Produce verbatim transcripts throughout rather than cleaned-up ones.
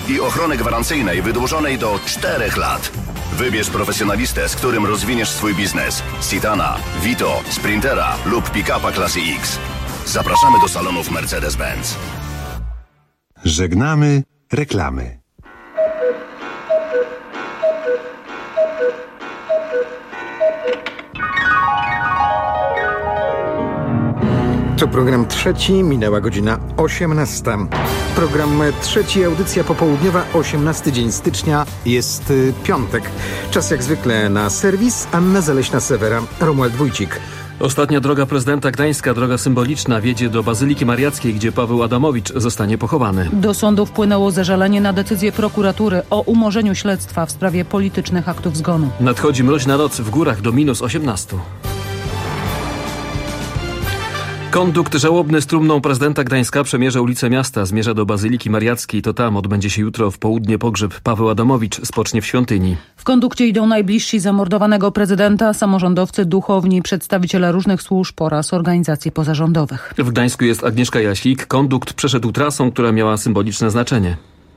i ochrony gwarancyjnej wydłużonej do czterech lat. Wybierz profesjonalistę, z którym rozwiniesz swój biznes. Citana, Vito, Sprintera lub pick-upa klasy X. Zapraszamy do salonów Mercedes-Benz. Żegnamy reklamy. To program trzeci, minęła godzina osiemnasta. Program trzeci, audycja popołudniowa, osiemnasty dzień stycznia, jest y, piątek. Czas jak zwykle na serwis. Anna Zaleśna-Sewera, Romuald Wójcik. Ostatnia droga prezydenta Gdańska, droga symboliczna, wiedzie do Bazyliki Mariackiej, gdzie Paweł Adamowicz zostanie pochowany. Do sądu wpłynęło zażalenie na decyzję prokuratury o umorzeniu śledztwa w sprawie politycznych aktów zgonu. Nadchodzi mroźna noc, w górach do minus osiemnastu. Kondukt żałobny z trumną prezydenta Gdańska przemierza ulicę miasta, zmierza do Bazyliki Mariackiej. To tam odbędzie się jutro w południe pogrzeb. Paweł Adamowicz spocznie w świątyni. W kondukcie idą najbliżsi zamordowanego prezydenta, samorządowcy, duchowni, przedstawiciele różnych służb oraz organizacji pozarządowych. W Gdańsku jest Agnieszka Jasik. Kondukt przeszedł trasą, która miała symboliczne znaczenie.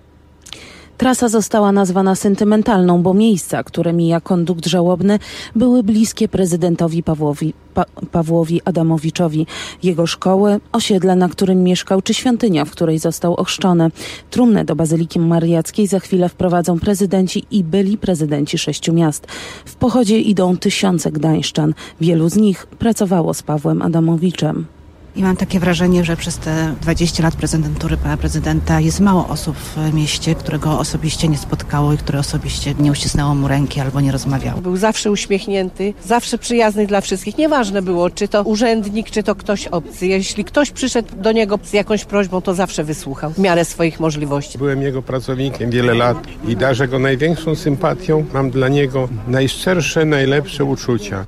Trasa została nazwana sentymentalną, bo miejsca, które mija kondukt żałobny, były bliskie prezydentowi Pawłowi, pa, Pawłowi Adamowiczowi. Jego szkoły, osiedle, na którym mieszkał, czy świątynia, w której został ochrzczony. Trumnę do Bazyliki Mariackiej za chwilę wprowadzą prezydenci i byli prezydenci sześciu miast. W pochodzie idą tysiące gdańszczan. Wielu z nich pracowało z Pawłem Adamowiczem. I mam takie wrażenie, że przez te dwadzieścia lat prezydentury pana prezydenta jest mało osób w mieście, którego osobiście nie spotkało i które osobiście nie uścisnęło mu ręki albo nie rozmawiało. Był zawsze uśmiechnięty, zawsze przyjazny dla wszystkich. Nieważne było, czy to urzędnik, czy to ktoś obcy. Jeśli ktoś przyszedł do niego z jakąś prośbą, to zawsze wysłuchał w miarę swoich możliwości. Byłem jego pracownikiem wiele lat i darzę go największą sympatią. Mam dla niego najszczersze, najlepsze uczucia.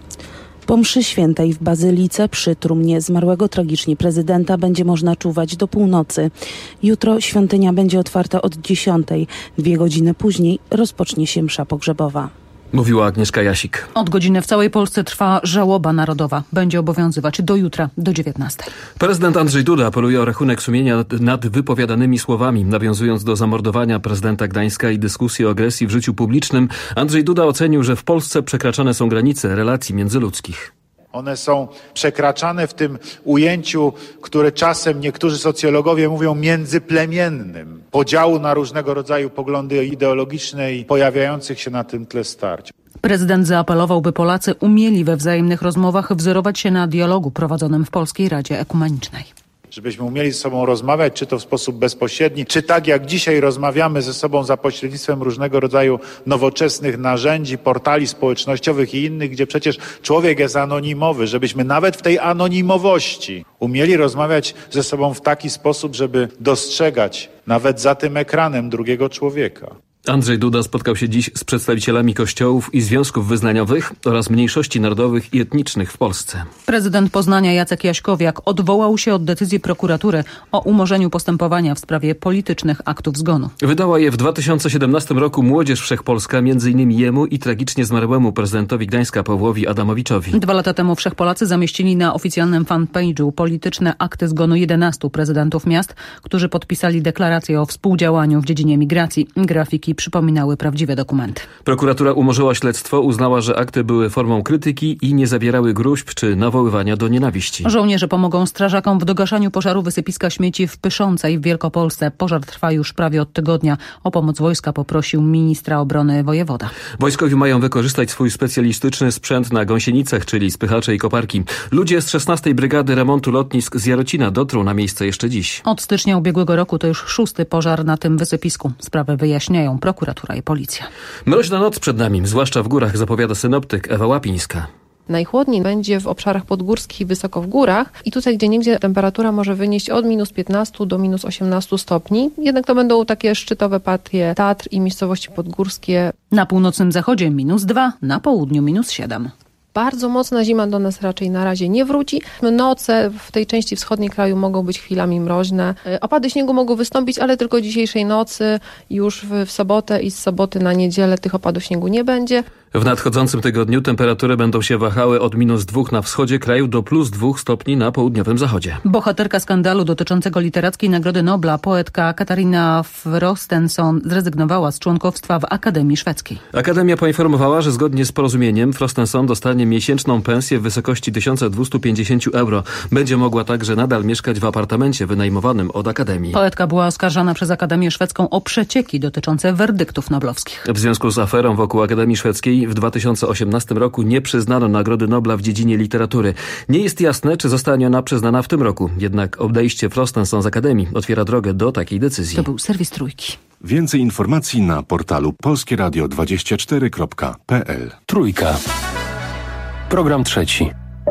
Po mszy świętej w Bazylice przy trumnie zmarłego tragicznie prezydenta będzie można czuwać do północy. Jutro świątynia będzie otwarta od dziesiątej. Dwie godziny później rozpocznie się msza pogrzebowa. Mówiła Agnieszka Jasik. Od godziny w całej Polsce trwa żałoba narodowa. Będzie obowiązywać do jutra, do dziewiętnastej. Prezydent Andrzej Duda apeluje o rachunek sumienia nad wypowiadanymi słowami. Nawiązując do zamordowania prezydenta Gdańska i dyskusji o agresji w życiu publicznym, Andrzej Duda ocenił, że w Polsce przekraczane są granice relacji międzyludzkich. One są przekraczane w tym ujęciu, które czasem niektórzy socjologowie mówią międzyplemiennym. Podziału na różnego rodzaju poglądy ideologiczne i pojawiających się na tym tle starć. Prezydent zaapelował, by Polacy umieli we wzajemnych rozmowach wzorować się na dialogu prowadzonym w Polskiej Radzie Ekumenicznej. Żebyśmy umieli ze sobą rozmawiać, czy to w sposób bezpośredni, czy tak jak dzisiaj rozmawiamy ze sobą za pośrednictwem różnego rodzaju nowoczesnych narzędzi, portali społecznościowych i innych, gdzie przecież człowiek jest anonimowy, żebyśmy nawet w tej anonimowości umieli rozmawiać ze sobą w taki sposób, żeby dostrzegać nawet za tym ekranem drugiego człowieka. Andrzej Duda spotkał się dziś z przedstawicielami kościołów i związków wyznaniowych oraz mniejszości narodowych i etnicznych w Polsce. Prezydent Poznania Jacek Jaśkowiak odwołał się od decyzji prokuratury o umorzeniu postępowania w sprawie politycznych aktów zgonu. Wydała je w dwa tysiące siedemnastym roku Młodzież Wszechpolska, między innymi jemu i tragicznie zmarłemu prezydentowi Gdańska Pawłowi Adamowiczowi. Dwa lata temu Wszechpolacy zamieścili na oficjalnym fanpage'u polityczne akty zgonu jedenastu prezydentów miast, którzy podpisali deklarację o współdziałaniu w dziedzinie migracji. Grafiki przypominały prawdziwe dokumenty. Prokuratura umorzyła śledztwo, uznała, że akty były formą krytyki i nie zawierały gróźb czy nawoływania do nienawiści. Żołnierze pomogą strażakom w dogaszaniu pożaru wysypiska śmieci w Pyszącej w Wielkopolsce. Pożar trwa już prawie od tygodnia. O pomoc wojska poprosił ministra obrony wojewoda. Wojskowi mają wykorzystać swój specjalistyczny sprzęt na gąsienicach, czyli spychacze i koparki. Ludzie z szesnastej Brygady Remontu Lotnisk z Jarocina dotrą na miejsce jeszcze dziś. Od stycznia ubiegłego roku to już szósty pożar na tym wysypisku. Sprawę wyjaśniają prokuratura i policja. Mroźna noc przed nami, zwłaszcza w górach, zapowiada synoptyk Ewa Łapińska. Najchłodniej będzie w obszarach podgórskich i wysoko w górach i tutaj gdzieniegdzie temperatura może wynieść od minus piętnastu do minus osiemnastu stopni. Jednak to będą takie szczytowe partie Tatr i miejscowości podgórskie. Na północnym zachodzie minus dwa, na południu minus siedem. Bardzo mocna zima do nas raczej na razie nie wróci. Noce w tej części wschodniej kraju mogą być chwilami mroźne. Opady śniegu mogą wystąpić, ale tylko dzisiejszej nocy. Już w, w sobotę i z soboty na niedzielę tych opadów śniegu nie będzie. W nadchodzącym tygodniu temperatury będą się wahały od minus dwóch na wschodzie kraju do plus dwóch stopni na południowym zachodzie. Bohaterka skandalu dotyczącego literackiej Nagrody Nobla, poetka Katarina Frostenson, zrezygnowała z członkostwa w Akademii Szwedzkiej. Akademia poinformowała, że zgodnie z porozumieniem Frostenson dostanie miesięczną pensję w wysokości tysiąc dwieście pięćdziesiąt euro. Będzie mogła także nadal mieszkać w apartamencie wynajmowanym od Akademii. Poetka była oskarżana przez Akademię Szwedzką o przecieki dotyczące werdyktów noblowskich. W związku z aferą wokół Akademii Szwedzkiej w dwa tysiące osiemnastym roku nie przyznano Nagrody Nobla w dziedzinie literatury. Nie jest jasne, czy zostanie ona przyznana w tym roku. Jednak odejście Frostenson z Akademii otwiera drogę do takiej decyzji. To był serwis Trójki. Więcej informacji na portalu polskie radio dwadzieścia cztery kropka p l. Trójka. Program trzeci.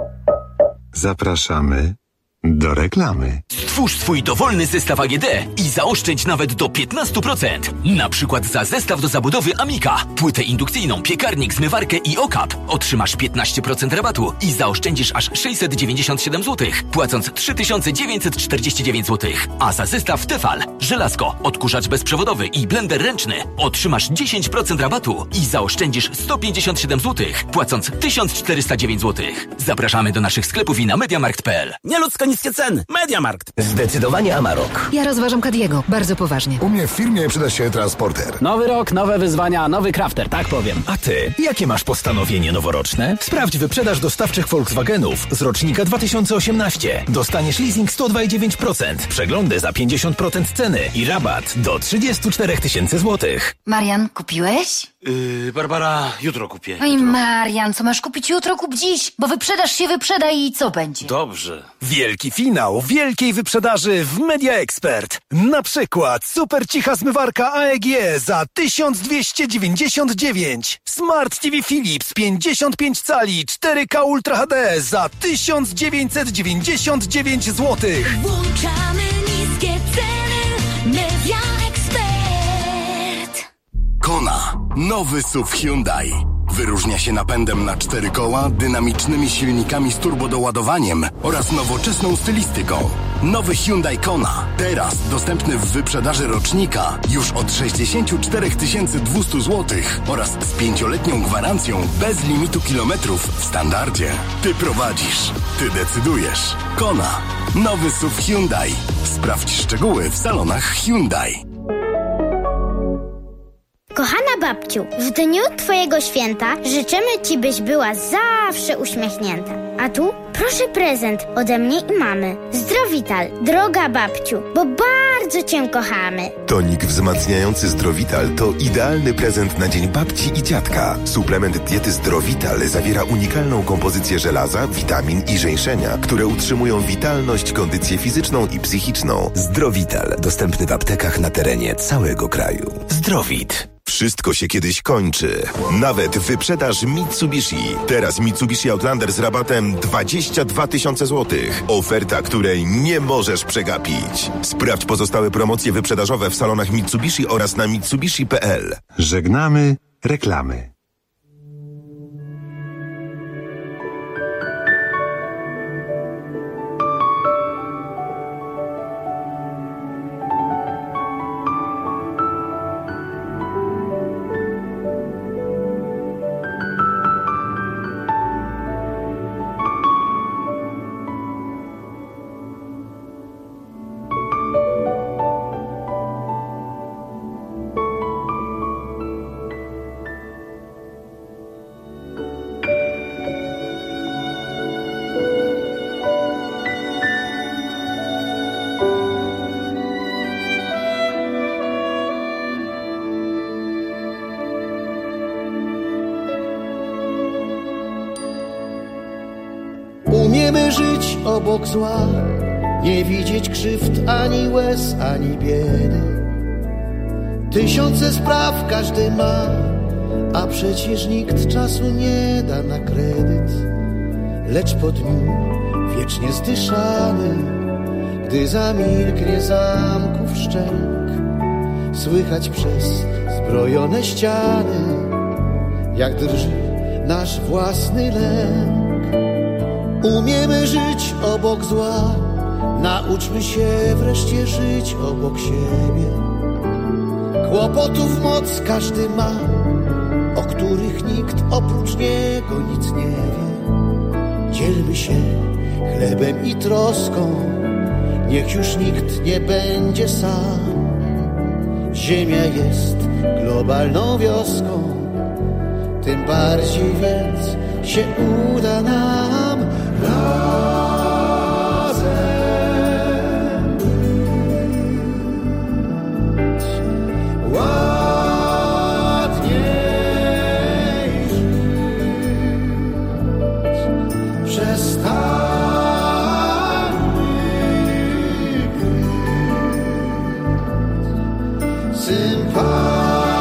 Zapraszamy do reklamy. Stwórz swój dowolny zestaw A G D i zaoszczędź nawet do piętnaście procent. Na przykład za zestaw do zabudowy Amika, płytę indukcyjną, piekarnik, zmywarkę i okap otrzymasz piętnaście procent rabatu i zaoszczędzisz aż sześćset dziewięćdziesiąt siedem złotych, płacąc trzy tysiące dziewięćset czterdzieści dziewięć złotych. A za zestaw Tefal, żelazko, odkurzacz bezprzewodowy i blender ręczny otrzymasz dziesięć procent rabatu i zaoszczędzisz sto pięćdziesiąt siedem złotych, płacąc tysiąc czterysta dziewięć złotych. Zapraszamy do naszych sklepów i na mediamarkt kropka p l. Nieludzko niskie ceny. Mediamarkt. Zdecydowanie Amarok. Ja rozważam Caddiego. Bardzo poważnie. U mnie w firmie przyda się transporter. Nowy rok, nowe wyzwania, nowy crafter, tak powiem. A ty, jakie masz postanowienie noworoczne? Sprawdź wyprzedaż dostawczych Volkswagenów z rocznika dwa tysiące osiemnastego. Dostaniesz leasing sto dwa i dziewięć procent, przeglądy za pięćdziesiąt procent ceny i rabat do trzydzieści cztery tysiące złotych. Marian, kupiłeś? Yy, Barbara, jutro kupię. Oj, Marian, co masz kupić jutro, kup dziś, bo wyprzedaż się wyprzeda i co będzie? Dobrze. Wielki finał wielkiej wyprzedaży w Media Expert. Na przykład super cicha zmywarka A E G za tysiąc dwieście dziewięćdziesiąt dziewięć. Smart T V Philips pięćdziesiąt pięć cali cztery K Ultra H D za tysiąc dziewięćset dziewięćdziesiąt dziewięć złotych. Włączamy niskie ceny. Media Expert. Kona. Nowy S U V Hyundai. Wyróżnia się napędem na cztery koła, dynamicznymi silnikami z turbodoładowaniem oraz nowoczesną stylistyką. Nowy Hyundai Kona. Teraz dostępny w wyprzedaży rocznika już od sześćdziesiąt cztery tysiące dwieście złotych oraz z pięcioletnią gwarancją bez limitu kilometrów w standardzie. Ty prowadzisz. Ty decydujesz. Kona. Nowy S U V Hyundai. Sprawdź szczegóły w salonach Hyundai. Kochana babciu, w dniu Twojego święta życzymy Ci, byś była zawsze uśmiechnięta. A tu proszę prezent ode mnie i mamy. Zdrowital, droga babciu, bo bardzo Cię kochamy. Tonik wzmacniający Zdrowital to idealny prezent na dzień babci i dziadka. Suplement diety Zdrowital zawiera unikalną kompozycję żelaza, witamin i żeńszenia, które utrzymują witalność, kondycję fizyczną i psychiczną. Zdrowital, dostępny w aptekach na terenie całego kraju. Zdrowit. Wszystko się kiedyś kończy. Nawet wyprzedaż Mitsubishi. Teraz Mitsubishi Outlander z rabatem dwadzieścia dwa tysiące złotych. Oferta, której nie możesz przegapić. Sprawdź pozostałe promocje wyprzedażowe w salonach Mitsubishi oraz na mitsubishi kropka p l. Żegnamy reklamy. Umiemy żyć obok zła, nie widzieć krzywd ani łez, ani biedy. Tysiące spraw każdy ma, a przecież nikt czasu nie da na kredyt. Lecz po dniu wiecznie zdyszany, gdy zamilknie zamków szczęk, słychać przez zbrojone ściany, jak drży nasz własny lęk. Umiemy żyć obok zła, nauczmy się wreszcie żyć obok siebie. Kłopotów moc każdy ma, o których nikt oprócz niego nic nie wie. Dzielmy się chlebem i troską, niech już nikt nie będzie sam. Ziemia jest globalną wioską, tym bardziej więc się uda nam razem być ładniej żyć. Przestańmy kryć sympatię.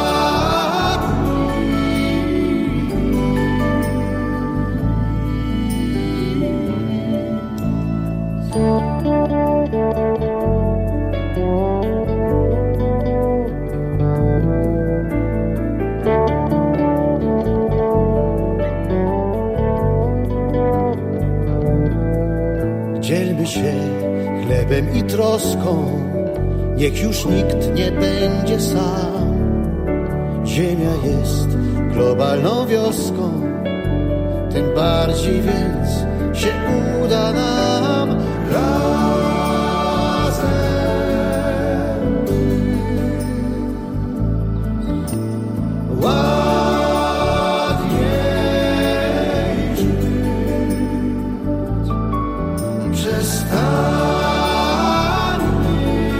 Dzielmy się chlebem i troską, niech już nikt nie będzie sam. Ziemia jest globalną wioską, tym bardziej więc się uda nam razem ładniej żyć. Przestańmy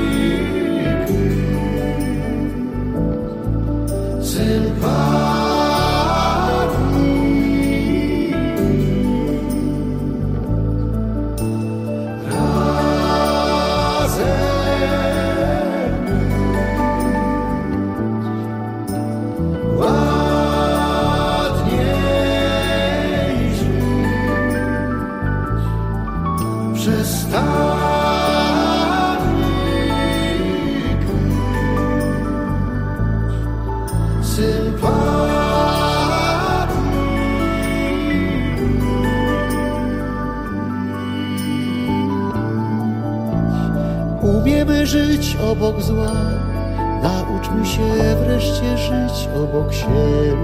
kryć sympatię. Umiemy żyć obok zła, nauczmy się wreszcie żyć obok siebie.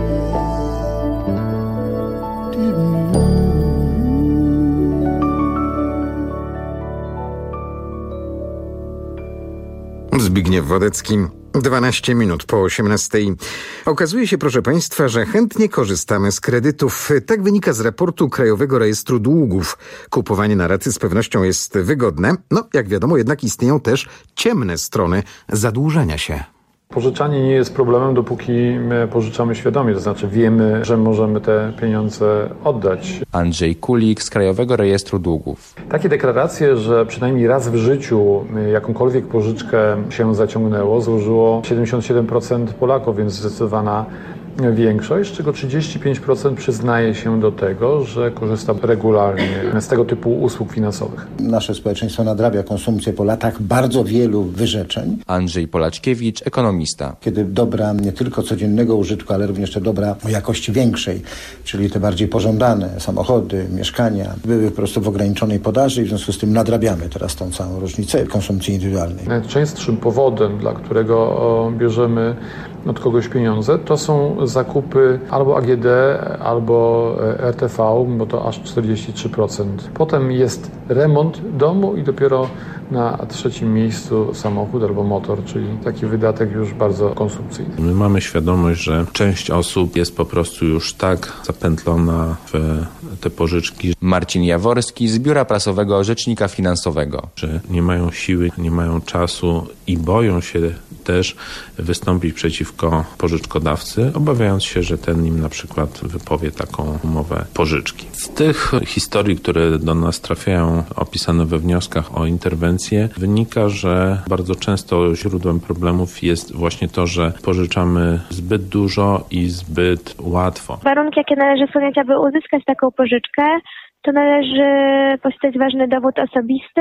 Zbigniew Wodecki. dwanaście minut po osiemnastej. Okazuje się, proszę Państwa, że chętnie korzystamy z kredytów. Tak wynika z raportu Krajowego Rejestru Długów. Kupowanie na raty z pewnością jest wygodne. No, jak wiadomo, jednak istnieją też ciemne strony zadłużenia się. Pożyczanie nie jest problemem, dopóki my pożyczamy świadomie, to znaczy wiemy, że możemy te pieniądze oddać. Andrzej Kulik z Krajowego Rejestru Długów. Takie deklaracje, że przynajmniej raz w życiu jakąkolwiek pożyczkę się zaciągnęło, złożyło siedemdziesiąt siedem procent Polaków, więc zdecydowana większość, z czego trzydzieści pięć procent przyznaje się do tego, że korzysta regularnie z tego typu usług finansowych. Nasze społeczeństwo nadrabia konsumpcję po latach bardzo wielu wyrzeczeń. Andrzej Polaczkiewicz, ekonomista. Kiedy dobra nie tylko codziennego użytku, ale również te dobra o jakości większej, czyli te bardziej pożądane, samochody, mieszkania, były po prostu w ograniczonej podaży i w związku z tym nadrabiamy teraz tą całą różnicę konsumpcji indywidualnej. Najczęstszym powodem, dla którego bierzemy od kogoś pieniądze, to są zakupy albo A G D, albo R T V, bo to aż czterdzieści trzy procent. Potem jest remont domu i dopiero na trzecim miejscu samochód albo motor, czyli taki wydatek już bardzo konsumpcyjny. My mamy świadomość, że część osób jest po prostu już tak zapętlona w te pożyczki. Marcin Jaworski z Biura Prasowego Rzecznika Finansowego. Że nie mają siły, nie mają czasu i boją się też wystąpić przeciwko pożyczkodawcy, obawiając się, że ten im na przykład wypowie taką umowę pożyczki. Z tych historii, które do nas trafiają, opisane we wnioskach o interwencję, wynika, że bardzo często źródłem problemów jest właśnie to, że pożyczamy zbyt dużo i zbyt łatwo. Warunki, jakie należy spełniać, aby uzyskać taką pożyczkę, to należy posiadać ważny dowód osobisty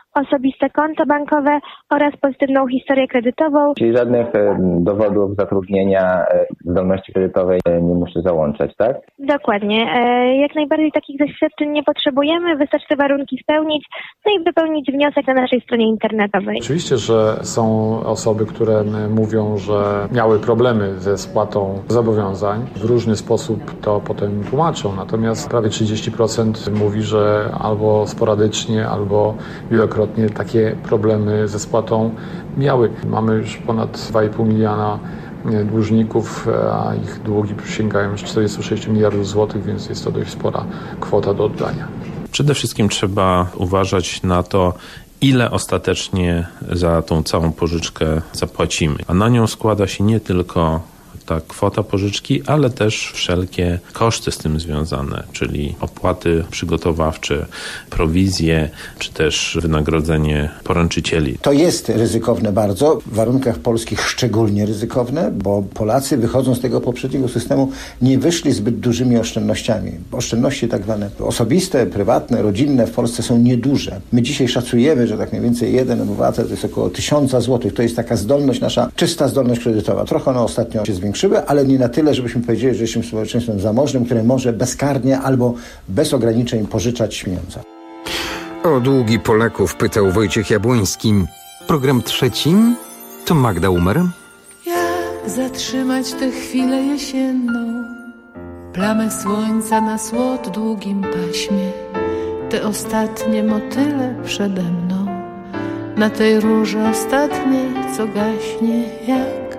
osobiste konto bankowe oraz pozytywną historię kredytową. Czyli żadnych dowodów zatrudnienia, zdolności kredytowej nie muszę załączać, tak? Dokładnie. Jak najbardziej takich zaświadczeń nie potrzebujemy, wystarczy te warunki spełnić, no i wypełnić wniosek na naszej stronie internetowej. Oczywiście, że są osoby, które mówią, że miały problemy ze spłatą zobowiązań. W różny sposób to potem tłumaczą, natomiast prawie trzydzieści procent mówi, że albo sporadycznie, albo wielokrotnie takie problemy ze spłatą miały. Mamy już ponad dwa i pół miliona dłużników, a ich długi sięgają już czterdzieści sześć miliardów złotych, więc jest to dość spora kwota do oddania. Przede wszystkim trzeba uważać na to, ile ostatecznie za tą całą pożyczkę zapłacimy. A na nią składa się nie tylko ta kwota pożyczki, ale też wszelkie koszty z tym związane, czyli opłaty przygotowawcze, prowizje, czy też wynagrodzenie poręczycieli. To jest ryzykowne bardzo, w warunkach polskich szczególnie ryzykowne, bo Polacy wychodząc z tego poprzedniego systemu nie wyszli zbyt dużymi oszczędnościami. Oszczędności tak zwane osobiste, prywatne, rodzinne w Polsce są nieduże. My dzisiaj szacujemy, że tak mniej więcej jeden obywatel to jest około tysiąca złotych. To jest taka zdolność nasza, czysta zdolność kredytowa. Trochę ona ostatnio się zwiększyła, ale nie na tyle, żebyśmy powiedzieli, że jesteśmy społeczeństwem zamożnym, które może bezkarnie albo bez ograniczeń pożyczać pieniądze. O długi Polaków pytał Wojciech Jabłoński. Program trzeci to Magda Umer. Jak zatrzymać tę chwilę jesienną, plamę słońca na słod długim paśmie, te ostatnie motyle przede mną, na tej róży ostatniej, co gaśnie. Jak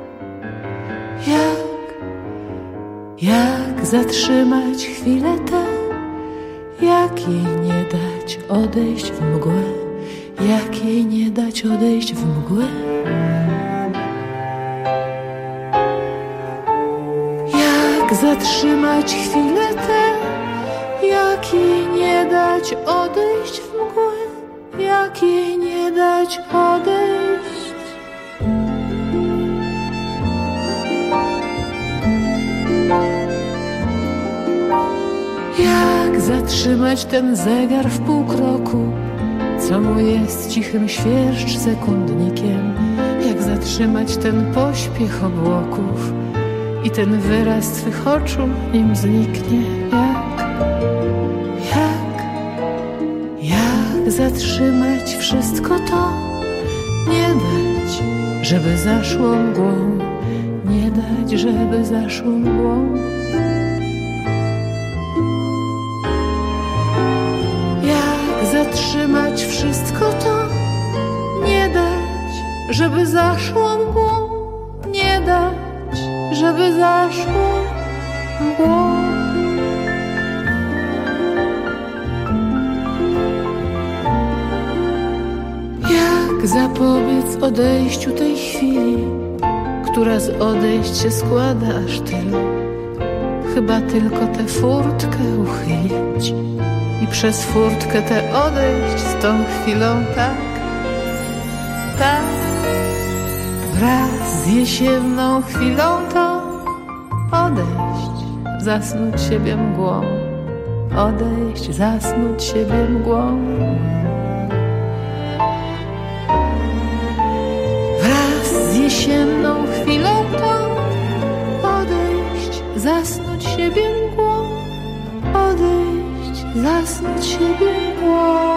Jak, jak zatrzymać chwilę tę, jak jej nie dać odejść w mgłę, jak jej nie dać odejść w mgłę. Jak zatrzymać chwilę tę, jak jej nie dać odejść w mgłę, jak jej nie dać odejść. Jak zatrzymać ten zegar w pół kroku, co mu jest cichym świerszcz sekundnikiem? Jak zatrzymać ten pośpiech obłoków i ten wyraz twych oczu, nim zniknie? Jak, jak, jak zatrzymać wszystko to? Nie dać, żeby zaszło mgłą, nie dać, żeby zaszło mgłą. Zatrzymać wszystko to, nie dać, żeby zaszło mgłą, nie dać, żeby zaszło mgłą. Jak zapobiec odejściu tej chwili, która z odejść się składa aż tyle? Chyba tylko tę furtkę uchylić i przez furtkę tę odejść z tą chwilą, tak, tak. Wraz z jesienną chwilą to odejść, zasnuć siebie mgłą, odejść, zasnuć siebie mgłą. Wraz z jesienną chwilą to odejść, zasnuć siebie mgłą, odejść, zasnuć siebie mgłą.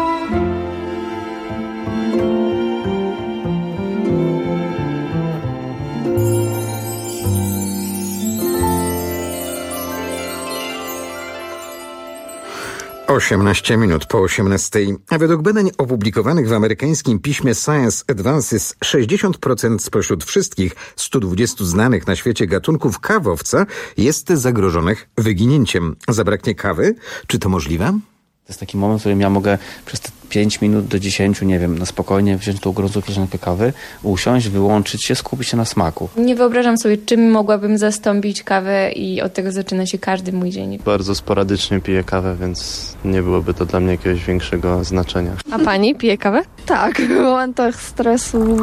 osiemnaście minut po osiemnastej. A według badań opublikowanych w amerykańskim piśmie Science Advances sześćdziesiąt procent spośród wszystkich stu dwudziestu znanych na świecie gatunków kawowca jest zagrożonych wyginięciem. Zabraknie kawy? Czy to możliwe? To jest taki moment, w którym ja mogę przez te pięć minut do dziesięciu, nie wiem, na spokojnie wziąć tą gorącą filiżankę kawy, usiąść, wyłączyć się, skupić się na smaku. Nie wyobrażam sobie, czym mogłabym zastąpić kawę i od tego zaczyna się każdy mój dzień. Bardzo sporadycznie piję kawę, więc nie byłoby to dla mnie jakiegoś większego znaczenia. A pani pije kawę? Tak, w momentach stresu.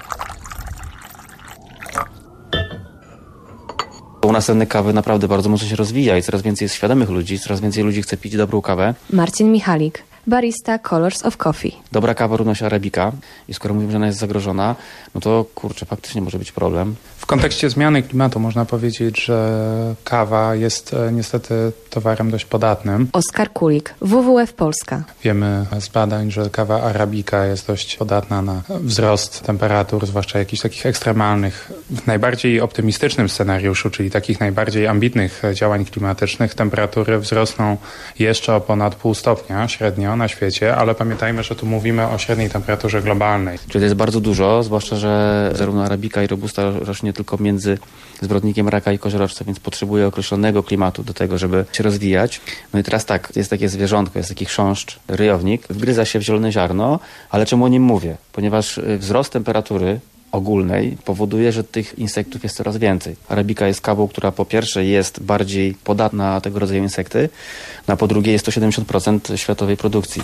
U nas rynek kawy naprawdę bardzo mocno się rozwija i coraz więcej jest świadomych ludzi, coraz więcej ludzi chce pić dobrą kawę. Marcin Michalik, Barista Colors of Coffee. Dobra kawa równa się arabika i skoro mówimy, że ona jest zagrożona, no to kurczę, faktycznie może być problem. W kontekście zmiany klimatu można powiedzieć, że kawa jest e, niestety towarem dość podatnym. Oskar Kulik, W W F Polska. Wiemy z badań, że kawa arabika jest dość podatna na wzrost temperatur, zwłaszcza jakichś takich ekstremalnych. W najbardziej optymistycznym scenariuszu, czyli takich najbardziej ambitnych działań klimatycznych, temperatury wzrosną jeszcze o ponad pół stopnia średnio na świecie, ale pamiętajmy, że tu mówimy o średniej temperaturze globalnej. Czyli to jest bardzo dużo, zwłaszcza, że zarówno arabika i robusta rośnie tylko między zwrotnikiem raka i koziorożca, więc potrzebuje określonego klimatu do tego, żeby się rozwijać. No i teraz tak, jest takie zwierzątko, jest taki chrząszcz, ryjownik, wgryza się w zielone ziarno, ale czemu o nim mówię? Ponieważ wzrost temperatury ogólnej powoduje, że tych insektów jest coraz więcej. Arabika jest kawą, która po pierwsze jest bardziej podatna na tego rodzaju insekty, no a po drugie jest to siedemdziesiąt procent światowej produkcji.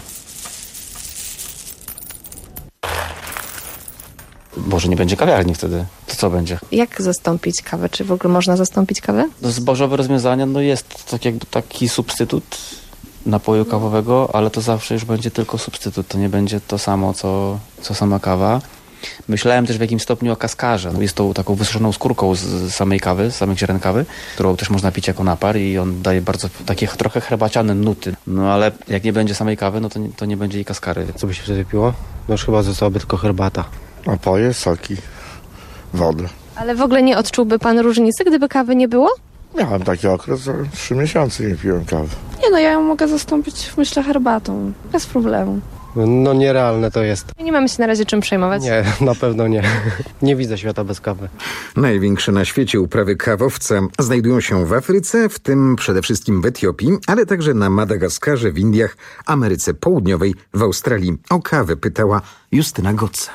Może nie będzie kawiarni wtedy. To co będzie? Jak zastąpić kawę? Czy w ogóle można zastąpić kawę? No, zbożowe rozwiązania, no jest tak jakby taki substytut napoju kawowego, ale to zawsze już będzie tylko substytut. To nie będzie to samo, co, co sama kawa. Myślałem też w jakimś stopniu o kaskarze. Jest to taką wysuszoną skórką z samej kawy, z samych ziaren kawy, którą też można pić jako napar i on daje bardzo takie trochę herbaciane nuty. No ale jak nie będzie samej kawy, no to nie, to nie będzie jej kaskary. Co by się wtedy piło? No już chyba zostałaby tylko herbata. Napoje, soki, wodę. Ale w ogóle nie odczułby pan różnicy, gdyby kawy nie było? Miałem taki okres, że trzy miesiące nie piłem kawy. Nie no, ja ją mogę zastąpić, myślę, herbatą. Bez problemu. No nierealne to jest. Nie mamy się na razie czym przejmować. Nie, na pewno nie. Nie widzę świata bez kawy. Największe na świecie uprawy kawowca znajdują się w Afryce, w tym przede wszystkim w Etiopii, ale także na Madagaskarze, w Indiach, Ameryce Południowej, w Australii. O kawę pytała Justyna Gotze.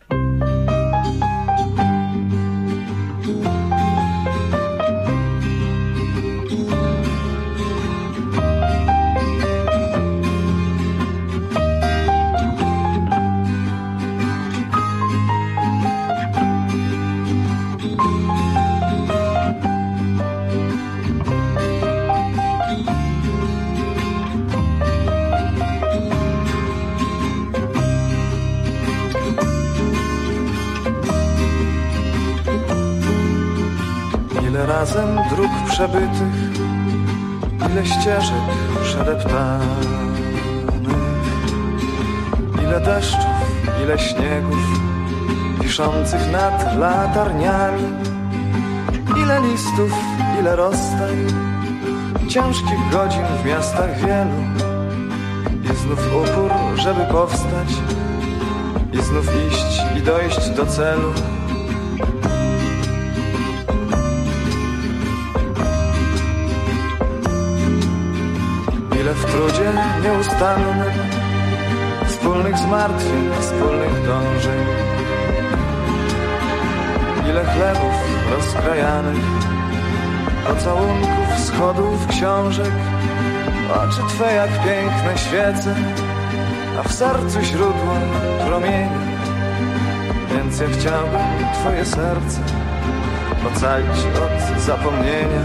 Ile razem dróg przebytych, ile ścieżek przedeptanych, ile deszczów, ile śniegów wiszących nad latarniami, ile listów, ile rozstań, ciężkich godzin w miastach wielu i znów upór, żeby powstać i znów iść i dojść do celu. Ile w trudzie nieustannym, wspólnych zmartwień, wspólnych dążeń, ile chlebów rozkrajanych, pocałunków, schodów, książek, oczy Twe jak piękne świece, a w sercu źródło promieni. Więc ja chciałbym Twoje serce ocalić od zapomnienia.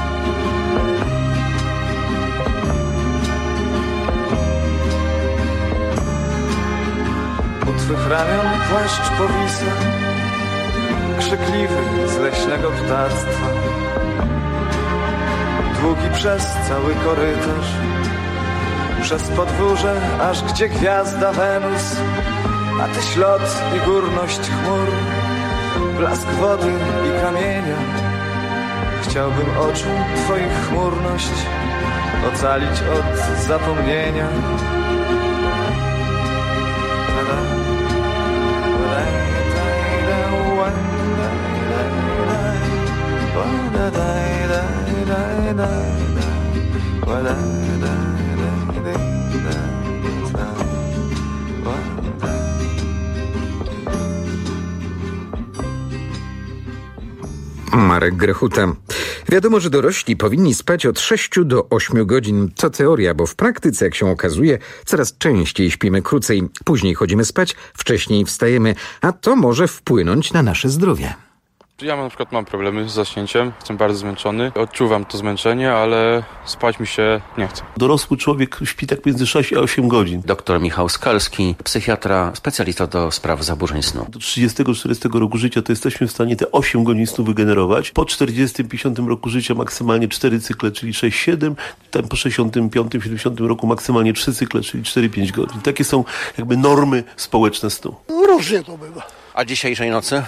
U Twych ramion płaszcz powisa, krzykliwy z leśnego ptactwa, długi przez cały korytarz, przez podwórze, aż gdzie gwiazda Wenus, a Ty ślot i górność chmur, blask wody i kamienia. Chciałbym oczu Twoich chmurność ocalić od zapomnienia. Marek Grechuta. Wiadomo, że dorośli powinni spać od sześciu do ośmiu godzin. To teoria, bo w praktyce, jak się okazuje, coraz częściej śpimy krócej. Później chodzimy spać, wcześniej wstajemy, a to może wpłynąć na nasze zdrowie. Ja na przykład mam problemy z zaśnięciem, jestem bardzo zmęczony, odczuwam to zmęczenie, ale spać mi się nie chce. Dorosły człowiek śpi tak między sześć a osiem godzin. Doktor Michał Skalski, psychiatra, specjalista do spraw zaburzeń snu. Do trzydziestego czterdziestego roku życia to jesteśmy w stanie te osiem godzin snu wygenerować. Po czterdziestym pięćdziesiątym roku życia maksymalnie cztery cykle, czyli sześć siedem. Tam po sześćdziesiątym piątym siedemdziesiątym roku maksymalnie trzy cykle, czyli cztery pięć godzin. Takie są jakby normy społeczne snu. Różnie to bywa. A dzisiejszej nocy?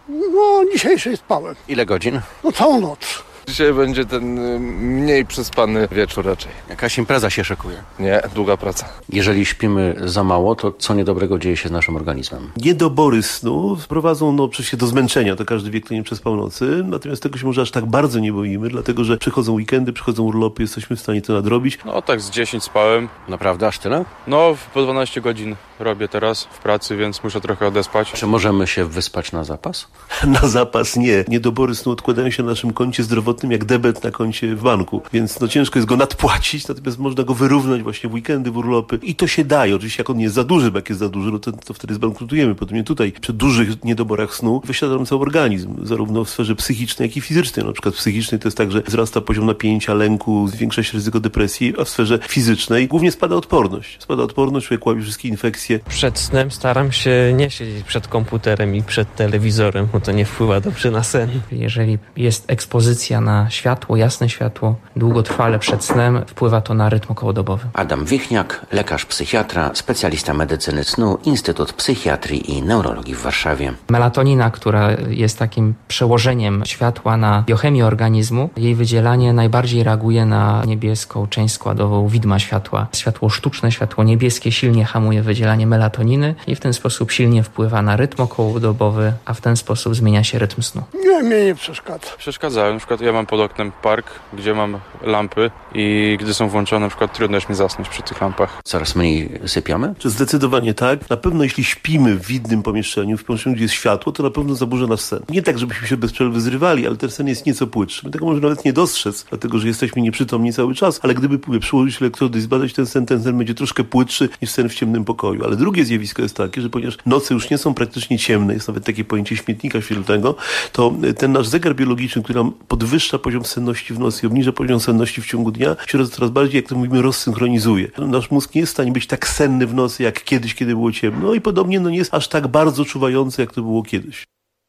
No, dzisiejszej spałem. Ile godzin? No całą noc. Dzisiaj będzie ten y, mniej przespany wieczór raczej. Jakaś impreza się szykuje? Nie, długa praca. Jeżeli śpimy za mało, to co niedobrego dzieje się z naszym organizmem? Niedobory snu prowadzą no, oczywiście do zmęczenia, to każdy wie, kto nie przespał nocy, natomiast tego się może aż tak bardzo nie boimy, dlatego że przychodzą weekendy, przychodzą urlopy, jesteśmy w stanie to nadrobić. No tak z dziesięć spałem. Naprawdę aż tyle? No po dwanaście godzin robię teraz w pracy, więc muszę trochę odespać. Czy możemy się wyspać na zapas? Na zapas nie. Niedobory snu odkładają się na naszym koncie zdrowotnym jak debet na koncie w banku, więc no ciężko jest go nadpłacić, natomiast można go wyrównać właśnie w weekendy, w urlopy i to się daje. Oczywiście jak on nie jest za duży, bo jak jest za duży, no to, to wtedy zbankrutujemy. Podobnie tutaj przy dużych niedoborach snu wysiada nam cały organizm, zarówno w sferze psychicznej, jak i fizycznej. Na przykład psychicznej to jest tak, że wzrasta poziom napięcia, lęku, zwiększa się ryzyko depresji, a w sferze fizycznej głównie spada odporność. Spada odporność, człowiek łapie wszystkie infekcje. Przed snem staram się nie siedzieć przed komputerem i przed telewizorem, bo to nie wpływa dobrze na sen. Jeżeli jest ekspozycja na światło, jasne światło, długotrwale przed snem, wpływa to na rytm okołodobowy. Adam Wichniak, lekarz psychiatra, specjalista medycyny snu, Instytut Psychiatrii i Neurologii w Warszawie. Melatonina, która jest takim przełożeniem światła na biochemię organizmu, jej wydzielanie najbardziej reaguje na niebieską część składową widma światła. Światło sztuczne, światło niebieskie silnie hamuje wydzielanie melatoniny i w ten sposób silnie wpływa na rytm okołodobowy, a w ten sposób zmienia się rytm snu. Nie, mnie nie przeszkadza. Przeszkadzają. Na przykład ja mam pod oknem park, gdzie mam lampy i gdy są włączone, na przykład trudno jest mi zasnąć przy tych lampach. Coraz mniej sypiamy? Czy zdecydowanie tak. Na pewno jeśli śpimy w widnym pomieszczeniu, w pomieszczeniu, gdzie jest światło, to na pewno zaburza nasz sen. Nie tak, żebyśmy się bez przerwy zrywali, ale ten sen jest nieco płytszy. My tego może nawet nie dostrzec, dlatego że jesteśmy nieprzytomni cały czas, ale gdyby mówię, przyłożyć elektrody i zbadać ten sen, ten sen będzie troszkę płytszy niż sen w ciemnym pokoju. Ale drugie zjawisko jest takie, że ponieważ noce już nie są praktycznie ciemne, jest nawet takie pojęcie śmietnika świetlnego, to ten nasz zegar biologiczny, który nam podwyższa poziom senności w nocy i obniża poziom senności w ciągu dnia, się coraz bardziej, jak to mówimy, rozsynchronizuje. Nasz mózg nie jest w stanie być tak senny w nocy, jak kiedyś, kiedy było ciemno i podobnie no nie jest aż tak bardzo czuwający, jak to było kiedyś.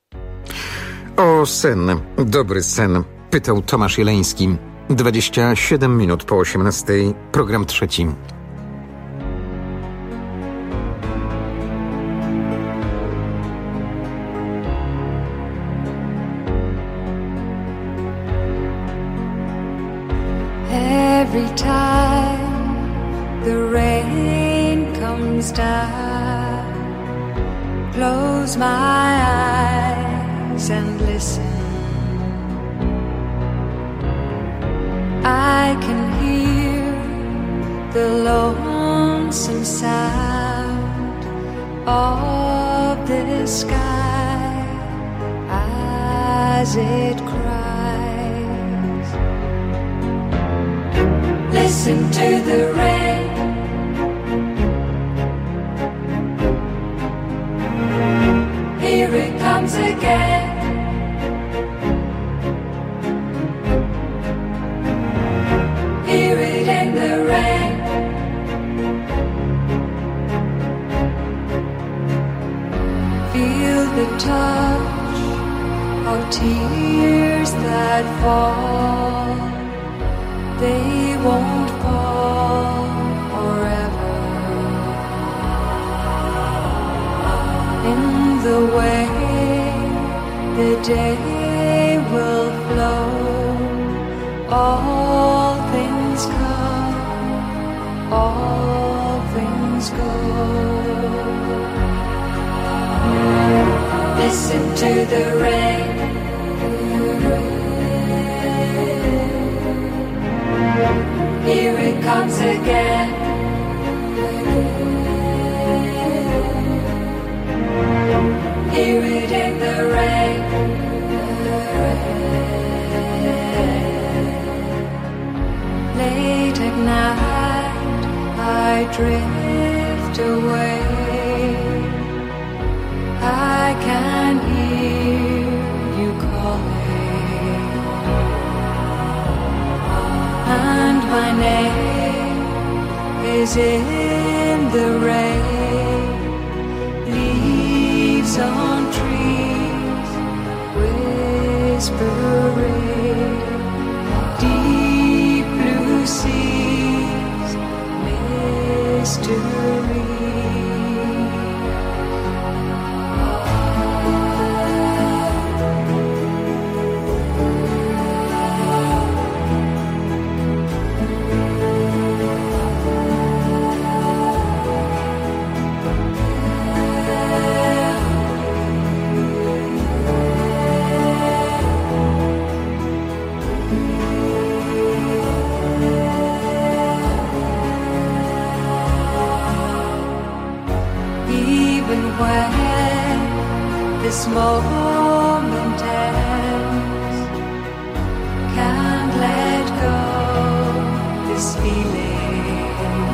O sen, dobry sen, pytał Tomasz Jeleński. dwadzieścia siedem minut po osiemnastej, program trzeci. Every time the rain comes down, close my eyes and listen. I can hear the lonesome sound of the sky as it cries. Listen to the rain. Here it comes again. Hear it in the rain. Feel the touch of tears that fall. They won't fall forever. In the way the day will flow, all things come, all things go. Listen to the rain. Here it comes again. Hear it in the rain. Late at night I drift away. I can hear you call. and my name is in the rain. Leaves on trees whispering, deep blue seas, mystery. When this moment ends, can't let go this feeling.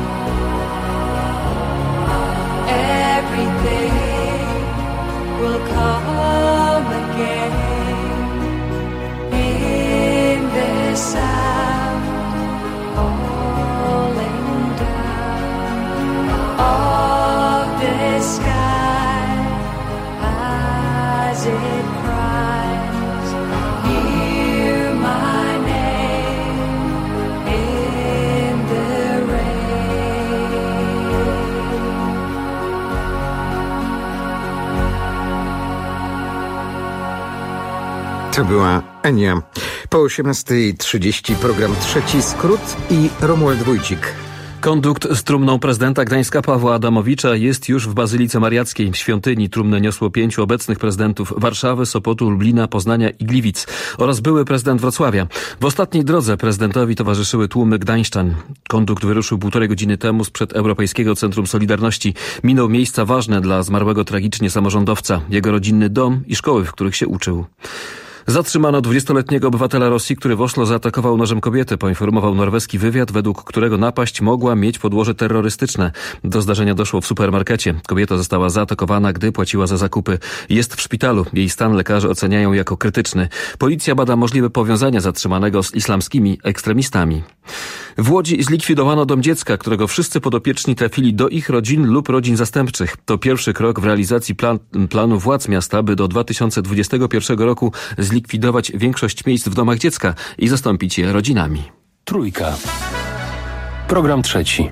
Everything will come again in this sound, falling down of the sky. It cries, hear my name in the rain. To była Enia. Po osiemnastej trzydzieści program Trzeci Skrót i Romuald Wójcik. Kondukt z trumną prezydenta Gdańska Pawła Adamowicza jest już w Bazylice Mariackiej. W świątyni trumnę niosło pięciu obecnych prezydentów Warszawy, Sopotu, Lublina, Poznania i Gliwic oraz były prezydent Wrocławia. W ostatniej drodze prezydentowi towarzyszyły tłumy gdańszczan. Kondukt wyruszył półtorej godziny temu sprzed Europejskiego Centrum Solidarności. Minął miejsca ważne dla zmarłego tragicznie samorządowca, jego rodzinny dom i szkoły, w których się uczył. Zatrzymano dwudziestoletniego obywatela Rosji, który w Oslo zaatakował nożem kobietę, poinformował norweski wywiad, według którego napaść mogła mieć podłoże terrorystyczne. Do zdarzenia doszło w supermarkecie. Kobieta została zaatakowana, gdy płaciła za zakupy. Jest w szpitalu. Jej stan lekarze oceniają jako krytyczny. Policja bada możliwe powiązania zatrzymanego z islamskimi ekstremistami. W Łodzi zlikwidowano dom dziecka, którego wszyscy podopieczni trafili do ich rodzin lub rodzin zastępczych. To pierwszy krok w realizacji plan, planu władz miasta, by do dwa tysiące dwudziestego pierwszego roku zlikwidować większość miejsc w domach dziecka i zastąpić je rodzinami. Trójka. Program trzeci.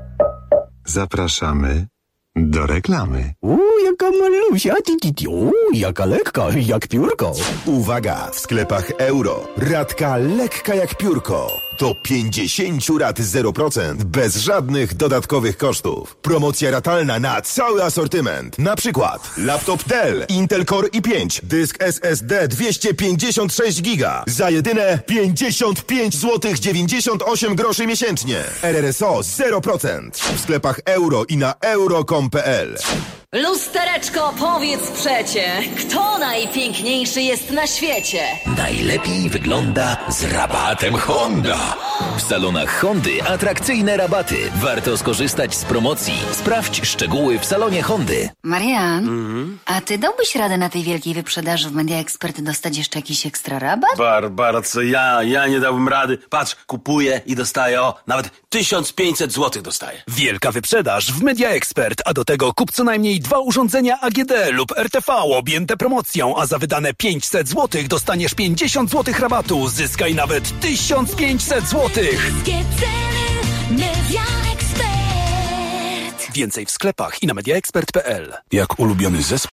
Zapraszamy do reklamy. Uuu, jaka malusia, uuu, jaka lekka, jak piórko. Uwaga, w sklepach Euro. Ratka lekka jak piórko. Do pięćdziesiąt rat zero procent bez żadnych dodatkowych kosztów. Promocja ratalna na cały asortyment. Na przykład laptop Dell Intel Core i pięć, dysk S S D dwieście pięćdziesiąt sześć giga za jedyne pięćdziesiąt pięć złotych dziewięćdziesiąt osiem groszy miesięcznie. R R S O zero procent w sklepach Euro i na euro kropka com kropka p l. Lustereczko, powiedz przecie, kto najpiękniejszy jest na świecie? Najlepiej wygląda z rabatem Honda. W salonach Hondy atrakcyjne rabaty. Warto skorzystać z promocji. Sprawdź szczegóły w salonie Hondy. Marian, mm-hmm. a ty dałbyś radę na tej wielkiej wyprzedaży w Media Expert dostać jeszcze jakiś ekstra rabat? Barbara, co ja? Ja nie dałbym rady. Patrz, kupuję i dostaję, o, nawet tysiąc pięćset złotych dostaję. Wielka wyprzedaż w Media Expert, a do tego kup co najmniej dwa urządzenia A G D lub R T V objęte promocją, a za wydane pięćset złotych dostaniesz pięćdziesiąt złotych rabatu. Zyskaj nawet tysiąc pięćset złotych. Media Expert. Więcej w sklepach i na media expert kropka p l. Jak ulubiony zespół